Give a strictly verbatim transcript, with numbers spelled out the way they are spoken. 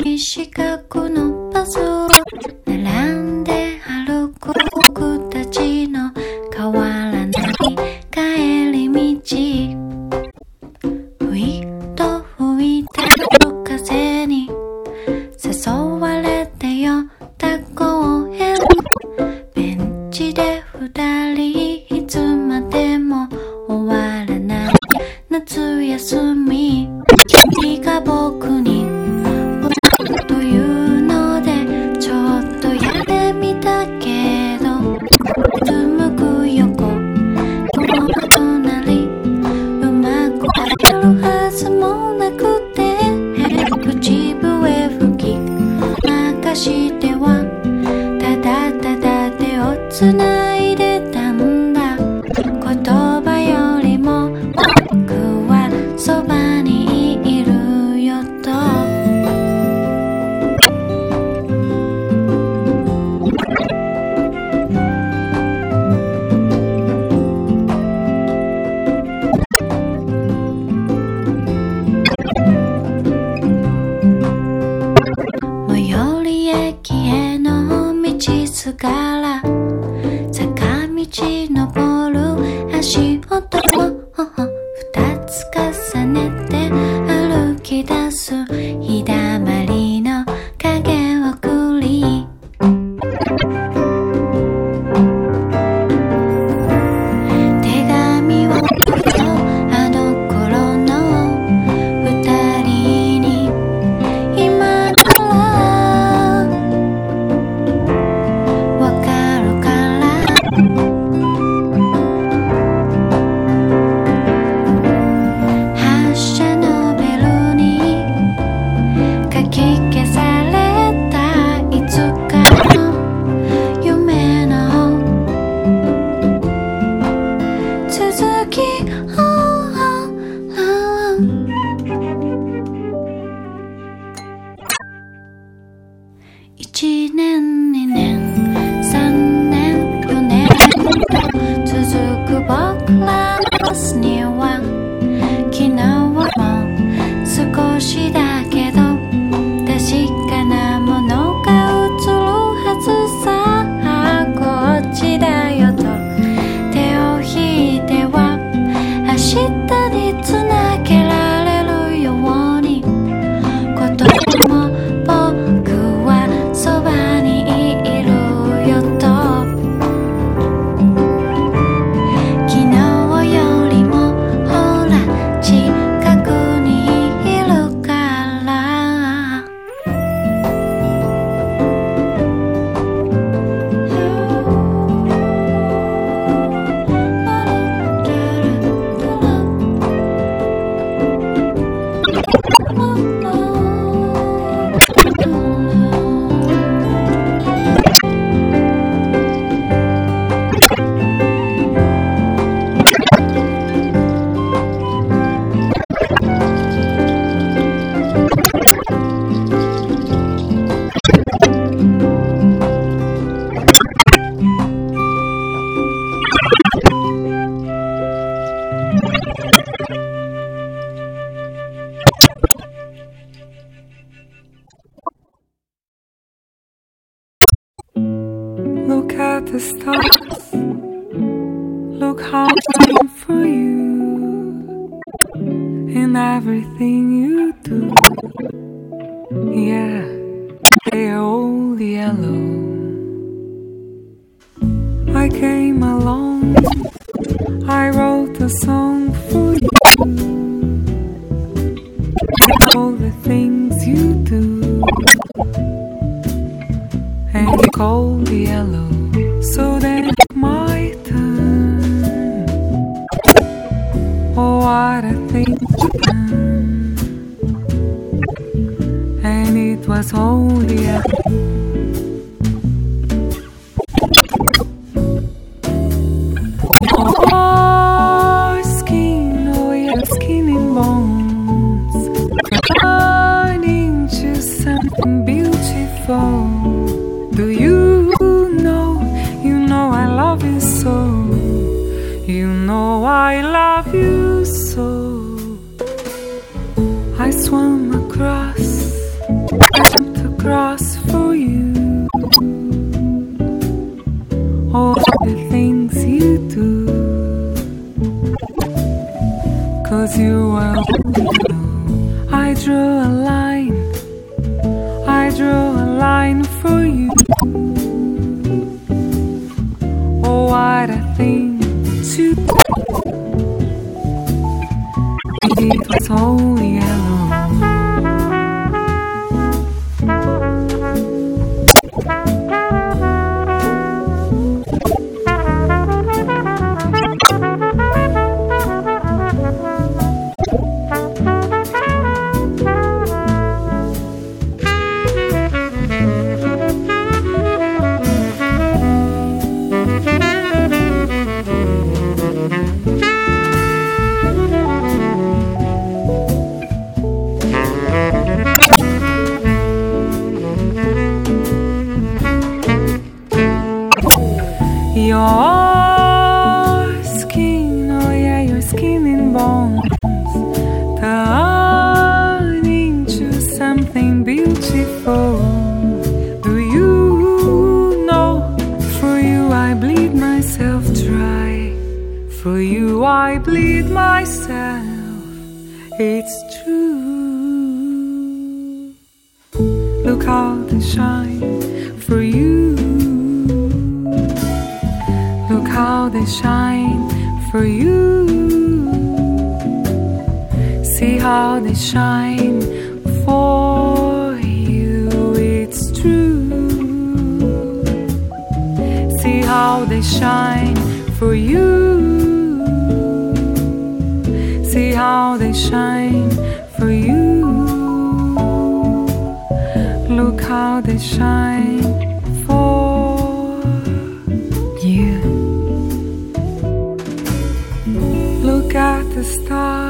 四角のパズル並んで歩く僕たちの変わらない帰り道、ふいと吹いてる風に誘われて寄った公園、ベンチで二人いつまでも終わらない夏休み、君が僕にというのでちょっとやってみたけど、紡く横の隣うまくあるはずもなくて、口笛吹き流してはただただ手をつないでたんだ、言葉よりも僕はそばにいるよと。最寄り駅への道すがら坂道登る足音を二つ重ねて歩き出す日だまりの影をくり、手紙をあの頃の二人に今からわかるから発車のベルにかき消されたいつかの夢の続き一年二年三年四年と続く僕らのバスには昨日も少しだけど確かなものが映るはずさ、こっちだよと手を引いては明日につなげられるように、ことも僕はそばにいるよと。昨日よりもほら近くにいるから、 Look at the stars, look how I'm for you in everything you do. Yeah, they're all yellow. I came along, I wrote a song for you, all the things you do, and you called yellow. So then it's my turn. Oh, what a thing to done. And it was only a oh, skin, oh yeah, skin and bones, turning to something beautiful. Do you know, you know I love you so. You know I love you so. I swam across cross for you. All the things you do, 'cause you are I drew a line, I drew a line for you. Oh, what a thing to do. It was all yellow. Your skin, oh yeah, your skin and bones turn into something beautiful. Do you know? For you I bleed myself dry. For you I bleed myself. It's true. Look how they shine for you. Look how they shine for you. See how they shine for you. It's true. See how they shine for you. See how they shine for you. Look how they shine for you. Look at the stars.